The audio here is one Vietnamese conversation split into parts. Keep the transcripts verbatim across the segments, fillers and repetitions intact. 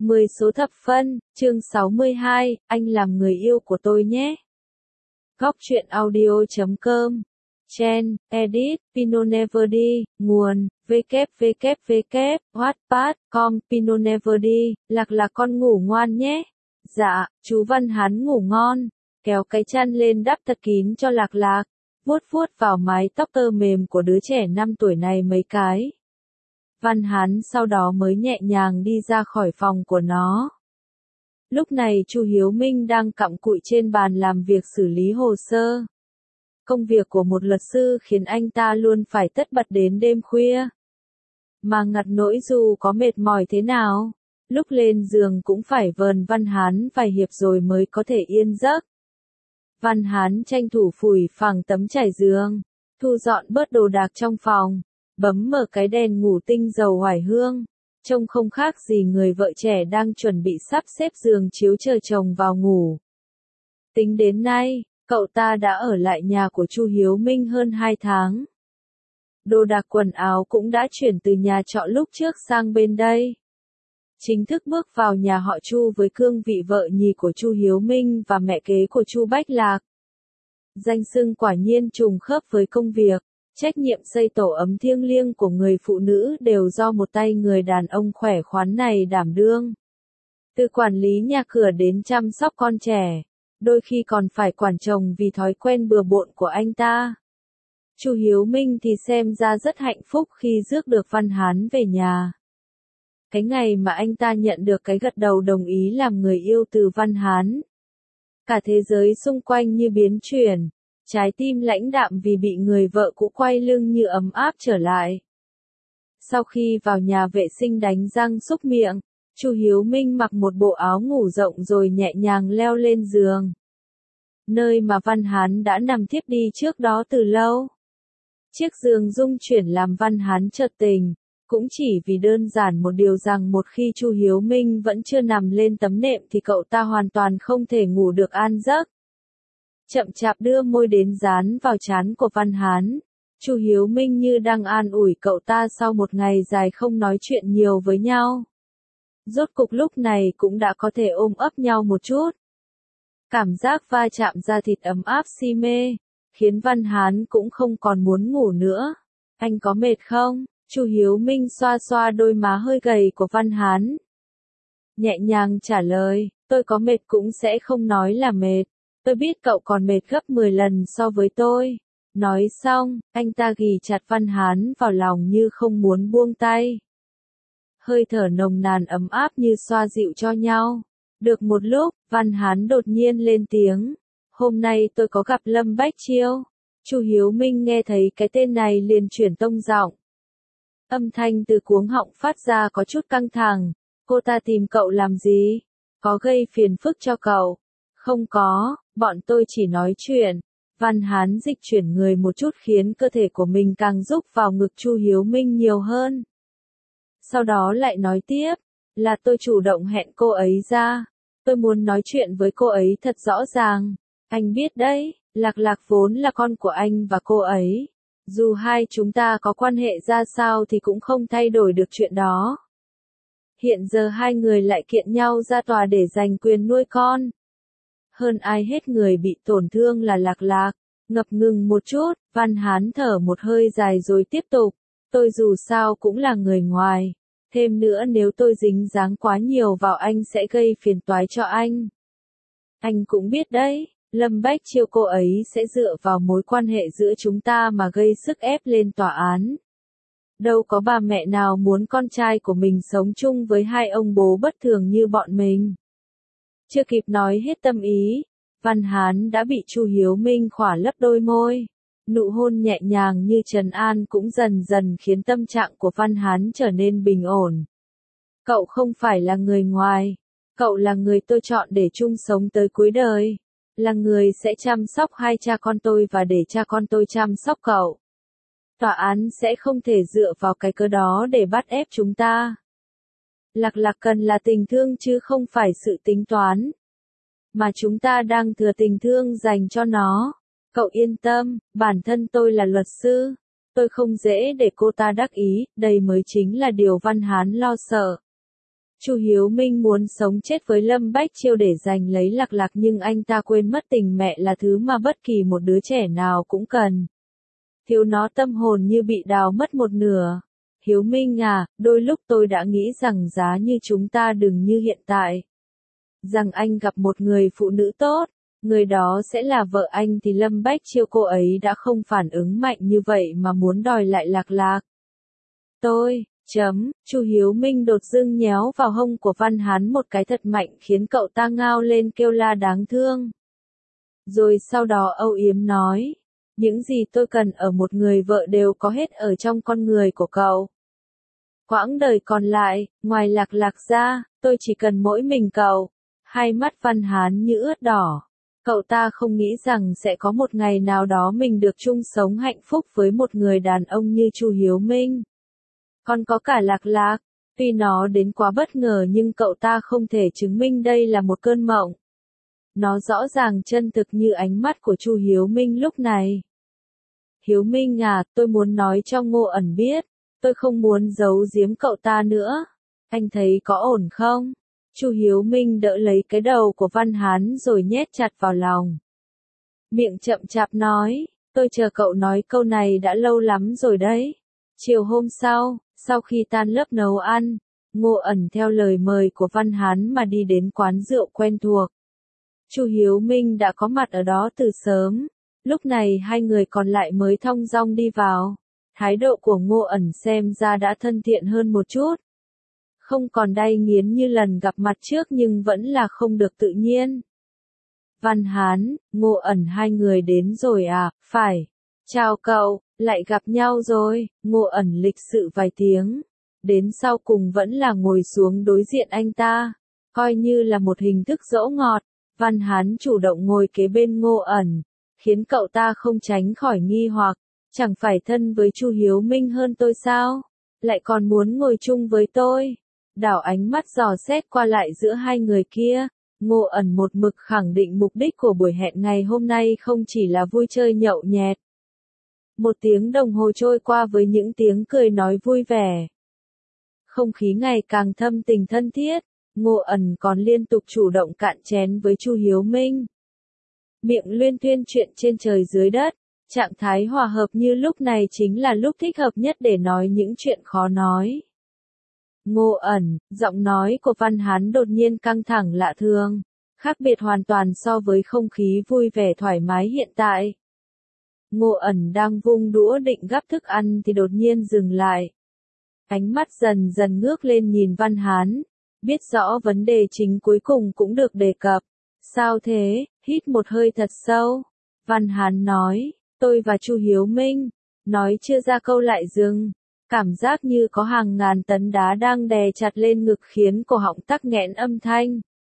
mười số thập phân, chương sáu mươi hai, anh làm người yêu của tôi nhé. Góc truyện audio chấm com. Chen, edit, Pinoneverdi, nguồn, www, wattpad, com, Pinoneverdi, lạc là con ngủ ngoan nhé. Dạ, chú Văn Hán ngủ ngon, kéo cái chăn lên đắp thật kín cho Lạc Lạc, vuốt vuốt vào mái tóc tơ mềm của đứa trẻ năm tuổi này mấy cái. Văn Hán sau đó mới nhẹ nhàng đi ra khỏi phòng của nó. Lúc này Chu Hiếu Minh đang cặm cụi trên bàn làm việc xử lý hồ sơ. Công việc của một luật sư khiến anh ta luôn phải tất bật đến đêm khuya. Mà ngặt nỗi dù có mệt mỏi thế nào, lúc lên giường cũng phải vờn Văn Hán vài hiệp rồi mới có thể yên giấc. Văn Hán tranh thủ phủi phẳng tấm trải giường, thu dọn bớt đồ đạc trong phòng, bấm mở cái đèn ngủ tinh dầu oải hương, trông không khác gì người vợ trẻ đang chuẩn bị sắp xếp giường chiếu chờ chồng vào ngủ. Tính đến nay, cậu ta đã ở lại nhà của Chu Hiếu Minh hơn hai tháng. Đồ đạc quần áo cũng đã chuyển từ nhà trọ lúc trước sang bên đây. Chính thức bước vào nhà họ Chu với cương vị vợ nhì của Chu Hiếu Minh và mẹ kế của Chu Bách Lạc. Danh xưng quả nhiên trùng khớp với công việc, trách nhiệm xây tổ ấm thiêng liêng của người phụ nữ đều do một tay người đàn ông khỏe khoắn này đảm đương. Từ quản lý nhà cửa đến chăm sóc con trẻ, đôi khi còn phải quản chồng vì thói quen bừa bộn của anh ta. Chu Hiếu Minh thì xem ra rất hạnh phúc khi rước được Văn Hán về nhà. Cái ngày mà anh ta nhận được cái gật đầu đồng ý làm người yêu từ Văn Hán, cả thế giới xung quanh như biến chuyển, trái tim lãnh đạm vì bị người vợ cũ quay lưng như ấm áp trở lại. Sau khi vào nhà vệ sinh đánh răng súc miệng, Chu Hiếu Minh mặc một bộ áo ngủ rộng rồi nhẹ nhàng leo lên giường. Nơi mà Văn Hán đã nằm thiếp đi trước đó từ lâu. Chiếc giường rung chuyển làm Văn Hán chợt tỉnh, cũng chỉ vì đơn giản một điều rằng một khi Chu Hiếu Minh vẫn chưa nằm lên tấm nệm thì cậu ta hoàn toàn không thể ngủ được an giấc. Chậm chạp đưa môi đến dán vào trán của Văn Hán, Chu Hiếu Minh như đang an ủi cậu ta sau một ngày dài không nói chuyện nhiều với nhau. Rốt cục lúc này cũng đã có thể ôm ấp nhau một chút. Cảm giác va chạm da thịt ấm áp si mê, khiến Văn Hán cũng không còn muốn ngủ nữa. Anh có mệt không? Chu Hiếu Minh xoa xoa đôi má hơi gầy của Văn Hán. Nhẹ nhàng trả lời, tôi có mệt cũng sẽ không nói là mệt. Tôi biết cậu còn mệt gấp mười lần so với tôi. Nói xong, anh ta ghì chặt Văn Hán vào lòng như không muốn buông tay. Hơi thở nồng nàn ấm áp như xoa dịu cho nhau. Được một lúc, Văn Hán đột nhiên lên tiếng. Hôm nay tôi có gặp Lâm Bách Chiêu. Chu Hiếu Minh nghe thấy cái tên này liền chuyển tông giọng. Âm thanh từ cuống họng phát ra có chút căng thẳng. Cô ta tìm cậu làm gì? Có gây phiền phức cho cậu? Không có, bọn tôi chỉ nói chuyện. Văn Hán dịch chuyển người một chút khiến cơ thể của mình càng rúc vào ngực Chu Hiếu Minh nhiều hơn. Sau đó lại nói tiếp, là tôi chủ động hẹn cô ấy ra. Tôi muốn nói chuyện với cô ấy thật rõ ràng. Anh biết đấy, Lạc Lạc vốn là con của anh và cô ấy. Dù hai chúng ta có quan hệ ra sao thì cũng không thay đổi được chuyện đó. Hiện giờ hai người lại kiện nhau ra tòa để giành quyền nuôi con. Hơn ai hết người bị tổn thương là Lạc Lạc. Ngập ngừng một chút, Văn Hán thở một hơi dài rồi tiếp tục. Tôi dù sao cũng là người ngoài. Thêm nữa nếu tôi dính dáng quá nhiều vào anh sẽ gây phiền toái cho anh. Anh cũng biết đấy, Lâm Bách Chiêu cô ấy sẽ dựa vào mối quan hệ giữa chúng ta mà gây sức ép lên tòa án. Đâu có bà mẹ nào muốn con trai của mình sống chung với hai ông bố bất thường như bọn mình. Chưa kịp nói hết tâm ý, Văn Hán đã bị Chu Hiếu Minh khỏa lấp đôi môi. Nụ hôn nhẹ nhàng như trấn an cũng dần dần khiến tâm trạng của Văn Hán trở nên bình ổn. Cậu không phải là người ngoài, cậu là người tôi chọn để chung sống tới cuối đời. Là người sẽ chăm sóc hai cha con tôi và để cha con tôi chăm sóc cậu. Tòa án sẽ không thể dựa vào cái cớ đó để bắt ép chúng ta. Lạc Lạc cần là tình thương chứ không phải sự tính toán. Mà chúng ta đang thừa tình thương dành cho nó. Cậu yên tâm, bản thân tôi là luật sư. Tôi không dễ để cô ta đắc ý, đây mới chính là điều Văn Hán lo sợ. Chu Hiếu Minh muốn sống chết với Lâm Bách Chiêu để giành lấy Lạc Lạc nhưng anh ta quên mất tình mẹ là thứ mà bất kỳ một đứa trẻ nào cũng cần. Thiếu nó tâm hồn như bị đào mất một nửa. Hiếu Minh à, đôi lúc tôi đã nghĩ rằng giá như chúng ta đừng như hiện tại. Rằng anh gặp một người phụ nữ tốt, người đó sẽ là vợ anh thì Lâm Bách Chiêu cô ấy đã không phản ứng mạnh như vậy mà muốn đòi lại Lạc Lạc. Tôi, chấm, Chu Hiếu Minh đột dưng nhéo vào hông của Văn Hán một cái thật mạnh khiến cậu ta ngao lên kêu la đáng thương. Rồi sau đó âu yếm nói, những gì tôi cần ở một người vợ đều có hết ở trong con người của cậu. Quãng đời còn lại, ngoài Lạc Lạc ra, tôi chỉ cần mỗi mình cậu. Hai mắt Văn Hán như ướt đỏ. Cậu ta không nghĩ rằng sẽ có một ngày nào đó mình được chung sống hạnh phúc với một người đàn ông như Chu Hiếu Minh. Còn có cả Lạc Lạc, tuy nó đến quá bất ngờ nhưng cậu ta không thể chứng minh đây là một cơn mộng. Nó rõ ràng chân thực như ánh mắt của Chu Hiếu Minh lúc này. Hiếu Minh à, tôi muốn nói cho Ngô ẩn biết, tôi không muốn giấu giếm cậu ta nữa. Anh thấy có ổn không? Chu Hiếu Minh đỡ lấy cái đầu của Văn Hán rồi nhét chặt vào lòng. Miệng chậm chạp nói, tôi chờ cậu nói câu này đã lâu lắm rồi đấy. Chiều hôm sau, sau khi tan lớp nấu ăn, Ngô ẩn theo lời mời của Văn Hán mà đi đến quán rượu quen thuộc. Chu Hiếu Minh đã có mặt ở đó từ sớm, lúc này hai người còn lại mới thong dong đi vào. Thái độ của Ngô ẩn xem ra đã thân thiện hơn một chút. Không còn đay nghiến như lần gặp mặt trước nhưng vẫn là không được tự nhiên. Văn Hán, Ngô ẩn hai người đến rồi à, phải. Chào cậu, lại gặp nhau rồi, Ngô ẩn lịch sự vài tiếng. Đến sau cùng vẫn là ngồi xuống đối diện anh ta. Coi như là một hình thức dỗ ngọt, Văn Hán chủ động ngồi kế bên Ngô ẩn. Khiến cậu ta không tránh khỏi nghi hoặc, chẳng phải thân với Chu Hiếu Minh hơn tôi sao? Lại còn muốn ngồi chung với tôi. Đảo ánh mắt dò xét qua lại giữa hai người kia, Ngô ẩn một mực khẳng định mục đích của buổi hẹn ngày hôm nay không chỉ là vui chơi nhậu nhẹt. Một tiếng đồng hồ trôi qua với những tiếng cười nói vui vẻ. Không khí ngày càng thâm tình thân thiết, Ngô ẩn còn liên tục chủ động cạn chén với Chu Hiếu Minh. Miệng luyên thuyên chuyện trên trời dưới đất, trạng thái hòa hợp như lúc này chính là lúc thích hợp nhất để nói những chuyện khó nói. Ngô ẩn, giọng nói của Văn Hán đột nhiên căng thẳng lạ thường, khác biệt hoàn toàn so với không khí vui vẻ thoải mái hiện tại. Ngô ẩn đang vung đũa định gắp thức ăn thì đột nhiên dừng lại. Ánh mắt dần dần ngước lên nhìn Văn Hán, biết rõ vấn đề chính cuối cùng cũng được đề cập. Sao thế, hít một hơi thật sâu. Văn Hán nói, tôi và Chu Hiếu Minh, nói chưa ra câu lại dừng. Cảm giác như có hàng ngàn tấn đá đang đè chặt lên ngực khiến cổ họng tắc nghẽn âm thanh.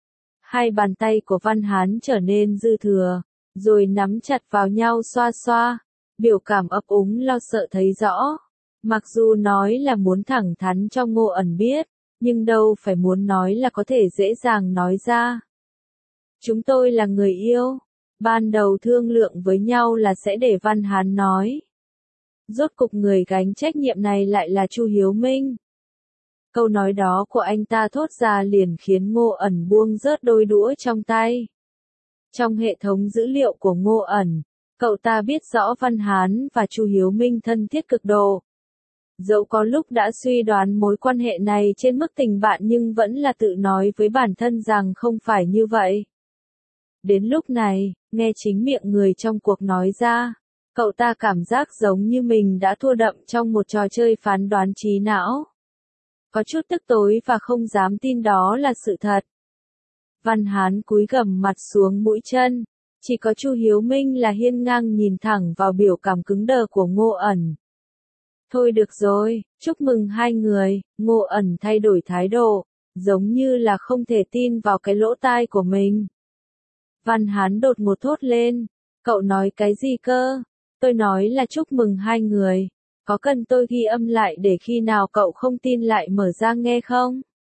Hai bàn tay của Văn Hán trở nên dư thừa, rồi nắm chặt vào nhau xoa xoa, biểu cảm ấp úng lo sợ thấy rõ. Mặc dù nói là muốn thẳng thắn cho Ngô ẩn biết, nhưng đâu phải muốn nói là có thể dễ dàng nói ra. Chúng tôi là người yêu, ban đầu thương lượng với nhau là sẽ để Văn Hán nói. Rốt cục người gánh trách nhiệm này lại là Chu Hiếu Minh. Câu nói đó của anh ta thốt ra liền khiến Ngô ẩn buông rớt đôi đũa trong tay. Trong hệ thống dữ liệu của Ngô ẩn, cậu ta biết rõ Văn Hán và Chu Hiếu Minh thân thiết cực độ. Dẫu có lúc đã suy đoán mối quan hệ này trên mức tình bạn nhưng vẫn là tự nói với bản thân rằng không phải như vậy. Đến lúc này, nghe chính miệng người trong cuộc nói ra, cậu ta cảm giác giống như mình đã thua đậm trong một trò chơi phán đoán trí não. Có chút tức tối và không dám tin đó là sự thật. Văn Hán cúi gằm mặt xuống mũi chân, chỉ có Chu Hiếu Minh là hiên ngang nhìn thẳng vào biểu cảm cứng đờ của Ngô ẩn. Thôi được rồi, chúc mừng hai người, Ngô ẩn thay đổi thái độ, giống như là không thể tin vào cái lỗ tai của mình. Văn Hán đột ngột thốt lên, cậu nói cái gì cơ? Tôi nói là chúc mừng hai người, có cần tôi ghi âm lại để khi nào cậu không tin lại mở ra nghe không?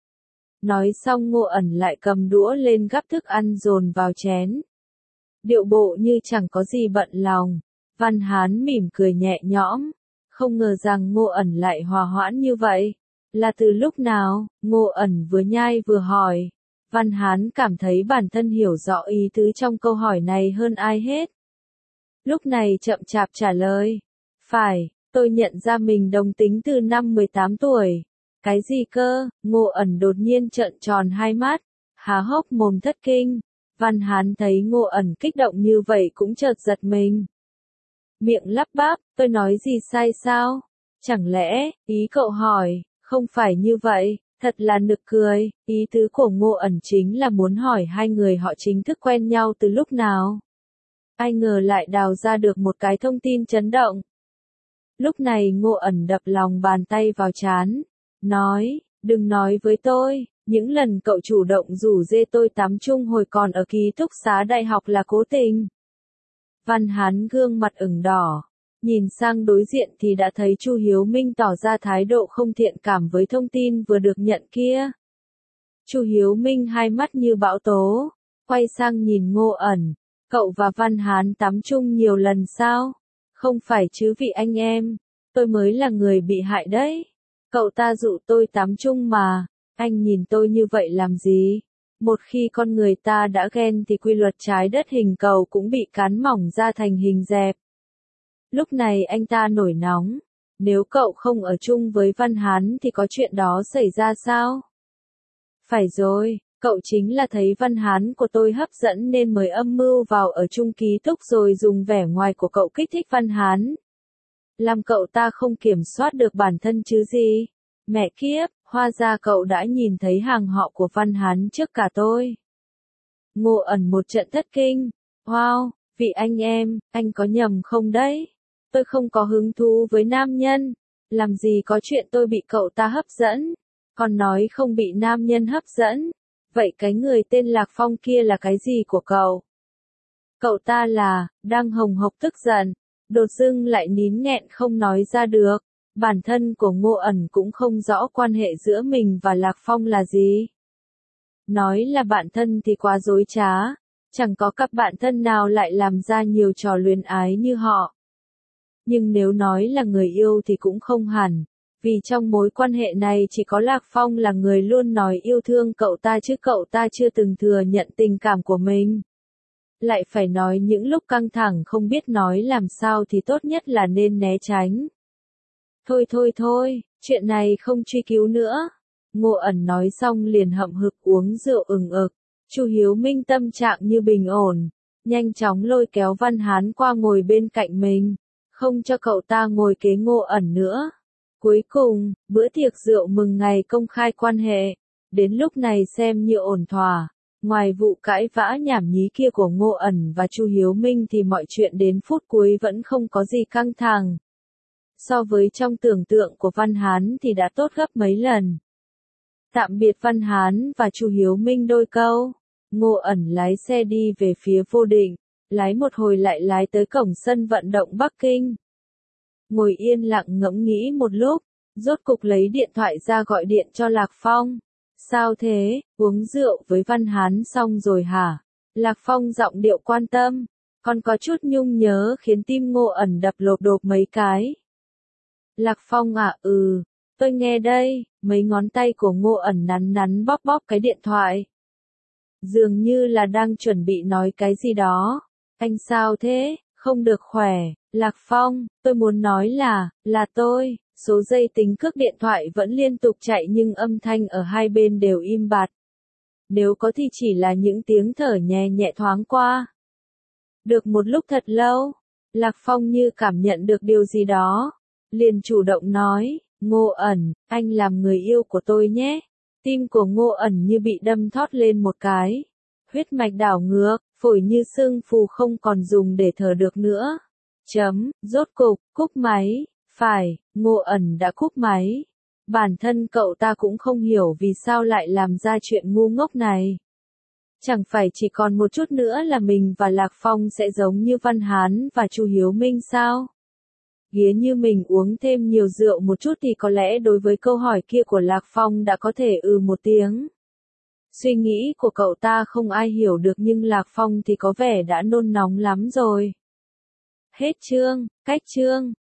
Nói xong Ngô ẩn lại cầm đũa lên gắp thức ăn dồn vào chén. Điệu bộ như chẳng có gì bận lòng, Văn Hán mỉm cười nhẹ nhõm, không ngờ rằng Ngô ẩn lại hòa hoãn như vậy. Là từ lúc nào? Ngô ẩn vừa nhai vừa hỏi. Văn Hán cảm thấy bản thân hiểu rõ ý tứ trong câu hỏi này hơn ai hết. Lúc này chậm chạp trả lời. Phải, tôi nhận ra mình đồng tính từ năm mười tám tuổi. Cái gì cơ? Ngô ẩn đột nhiên trợn tròn hai mắt, há hốc mồm thất kinh. Văn Hán thấy Ngô ẩn kích động như vậy cũng chợt giật mình. Miệng lắp bắp, tôi nói gì sai sao? Chẳng lẽ, ý cậu hỏi, không phải như vậy, thật là nực cười, ý tứ của Ngô ẩn chính là muốn hỏi hai người họ chính thức quen nhau từ lúc nào. Ai ngờ lại đào ra được một cái thông tin chấn động. Lúc này Ngô ẩn đập lòng bàn tay vào trán, nói, đừng nói với tôi, những lần cậu chủ động rủ dê tôi tắm chung hồi còn ở ký túc xá đại học là cố tình. Văn Hán gương mặt ửng đỏ, nhìn sang đối diện thì đã thấy Chu Hiếu Minh tỏ ra thái độ không thiện cảm với thông tin vừa được nhận kia. Chu Hiếu Minh hai mắt như bão tố, quay sang nhìn Ngô ẩn, cậu và Văn Hán tắm chung nhiều lần sao? Không phải chứ vị anh em, tôi mới là người bị hại đấy. Cậu ta dụ tôi tắm chung mà, anh nhìn tôi như vậy làm gì? Một khi con người ta đã ghen thì quy luật trái đất hình cầu cũng bị cán mỏng ra thành hình dẹp. Lúc này anh ta nổi nóng, nếu cậu không ở chung với Văn Hán thì có chuyện đó xảy ra sao? Phải rồi, cậu chính là thấy Văn Hán của tôi hấp dẫn nên mới âm mưu vào ở chung ký túc rồi dùng vẻ ngoài của cậu kích thích Văn Hán. Làm cậu ta không kiểm soát được bản thân chứ gì. Mẹ kiếp, hóa ra cậu đã nhìn thấy hàng họ của Văn Hán trước cả tôi. Ngô ẩn một trận thất kinh. Wow, vị anh em, anh có nhầm không đấy? Tôi không có hứng thú với nam nhân. Làm gì có chuyện tôi bị cậu ta hấp dẫn. Còn nói không bị nam nhân hấp dẫn. Vậy cái người tên Lạc Phong kia là cái gì của cậu? Cậu ta là, đang hồng hộc tức giận. Đột dưng lại nín nghẹn không nói ra được. Bản thân của Ngô ẩn cũng không rõ quan hệ giữa mình và Lạc Phong là gì. Nói là bạn thân thì quá dối trá. Chẳng có cặp bạn thân nào lại làm ra nhiều trò luyến ái như họ. Nhưng nếu nói là người yêu thì cũng không hẳn. Vì trong mối quan hệ này chỉ có Lạc Phong là người luôn nói yêu thương cậu ta chứ cậu ta chưa từng thừa nhận tình cảm của mình. Lại phải nói những lúc căng thẳng không biết nói làm sao thì tốt nhất là nên né tránh. Thôi thôi thôi, chuyện này không truy cứu nữa. Ngô ẩn nói xong liền hậm hực uống rượu ừng ực. Chu Hiếu Minh tâm trạng như bình ổn, nhanh chóng lôi kéo Văn Hán qua ngồi bên cạnh mình, không cho cậu ta ngồi kế Ngô ẩn nữa. Cuối cùng, bữa tiệc rượu mừng ngày công khai quan hệ, đến lúc này xem như ổn thỏa. Ngoài vụ cãi vã nhảm nhí kia của Ngô ẩn và Chu Hiếu Minh thì mọi chuyện đến phút cuối vẫn không có gì căng thẳng. So với trong tưởng tượng của Văn Hán thì đã tốt gấp mấy lần. Tạm biệt Văn Hán và Chu Hiếu Minh đôi câu. Ngô ẩn lái xe đi về phía Vô Định, lái một hồi lại lái tới cổng sân vận động Bắc Kinh. Ngồi yên lặng ngẫm nghĩ một lúc, rốt cục lấy điện thoại ra gọi điện cho Lạc Phong. Sao thế, uống rượu với Văn Hán xong rồi hả? Lạc Phong giọng điệu quan tâm, còn có chút nhung nhớ khiến tim Ngô ẩn đập lộp đột mấy cái. Lạc Phong à, ừ, tôi nghe đây, mấy ngón tay của Ngô ẩn nắn nắn bóp bóp cái điện thoại. Dường như là đang chuẩn bị nói cái gì đó. Anh sao thế, không được khỏe, Lạc Phong, tôi muốn nói là, là tôi, số giây tính cước điện thoại vẫn liên tục chạy nhưng âm thanh ở hai bên đều im bặt. Nếu có thì chỉ là những tiếng thở nhẹ nhẹ thoáng qua. Được một lúc thật lâu, Lạc Phong như cảm nhận được điều gì đó. Liền chủ động nói, Ngô ẩn, anh làm người yêu của tôi nhé. Tim của Ngô ẩn như bị đâm thót lên một cái. Huyết mạch đảo ngược, phổi như sưng phù không còn dùng để thở được nữa. Chấm, rốt cục, cúp máy. Phải, Ngô ẩn đã cúp máy. Bản thân cậu ta cũng không hiểu vì sao lại làm ra chuyện ngu ngốc này. Chẳng phải chỉ còn một chút nữa là mình và Lạc Phong sẽ giống như Văn Hán và Chu Hiếu Minh sao? Ghía như mình uống thêm nhiều rượu một chút thì có lẽ đối với câu hỏi kia của Lạc Phong đã có thể ừ một tiếng. Suy nghĩ của cậu ta không ai hiểu được nhưng Lạc Phong thì có vẻ đã nôn nóng lắm rồi. Hết chương, cách chương.